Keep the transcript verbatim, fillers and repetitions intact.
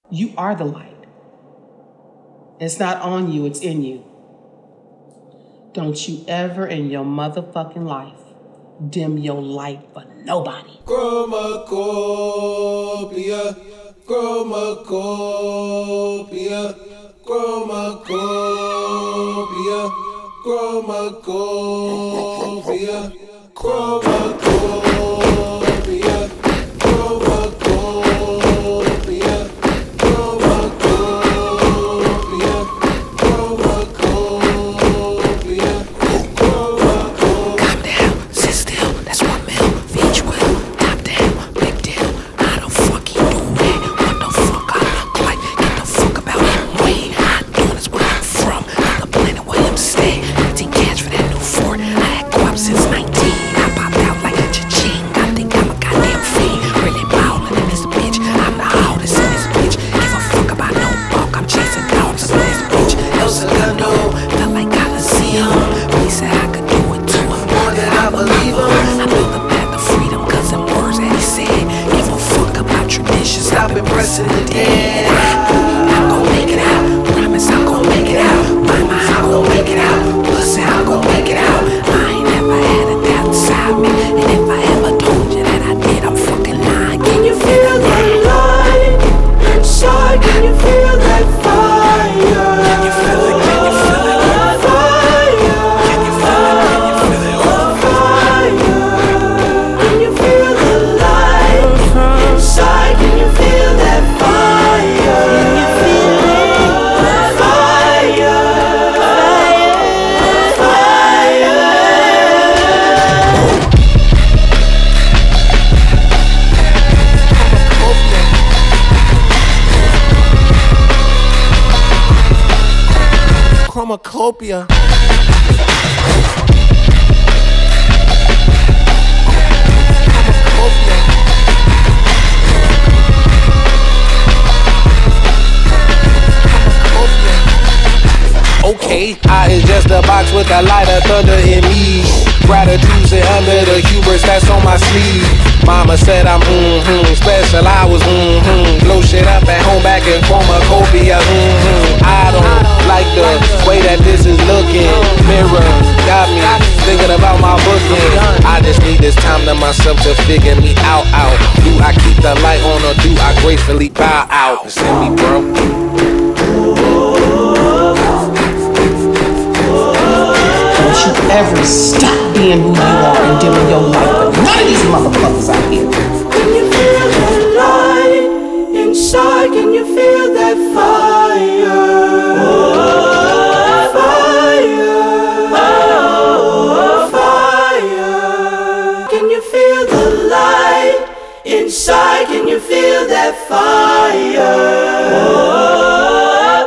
You are the light. It's not on you, it's in you. Don't you ever in your motherfucking life dim your light for nobody. Chromacopia, chromacopia, chromacopia, chromacopia, chromacopia, chromacopia, chromacopia, chromacopia, chromacopia. Calm down, sit still, that's one mil, each will. Top down, big deal, I don't fucking do that. What the fuck I look like? Get the fuck about it. Way I doing is where I'm from. The planet where I'm stay. eighteen cash for that new Ford. I had co-op since nineteen. I popped out like a cha-ching. I think I'm a goddamn fiend. Really ballin' in this bitch. I'm the hardest in this bitch. Give a fuck about no bulk. I'm chasing dogs in this bitch. El Segundo, felt like Coliseum. He said I could do it too. More than I believe him. I built the path of freedom cause them words that he said. Give a fuck about tradition. Stop impressing the dead. I'm gon' make it out. Promise I'm gon' make it out. Mama, I'm gon' make it out. Pussy, I'm gon' make it out. I ain't never had a doubt inside me. And if I ever told you that I did, I'm fucking lying. Can you feel that light inside? Can you feel that fire? Can you feel it? Can you feel it? Fire. Can you feel it? Can you feel it? Fire. Can you feel the light inside? Can you feel that fire? Can you feel it? Fire. Fire. Chromacopia. Okay, I is just a box with a light of thunder in me. Gratitude sit under the hubris that's on my sleeve. Mama said I'm mm-hmm special, I was mm-hmm blow shit up at home back in Chromacopia. Mm-hmm I don't like the way that this is looking. Mirror got me thinking about my booking. I just need this time to myself to figure me out. Out. Do I keep the light on or do I gracefully bow out? Send me, bro. Don't you ever stop being who you are and dimming your light for none of these motherfuckers out here. Can you feel that light inside? Can you feel that fire? Fire. Fire. Can you feel the light inside? Can you feel that fire?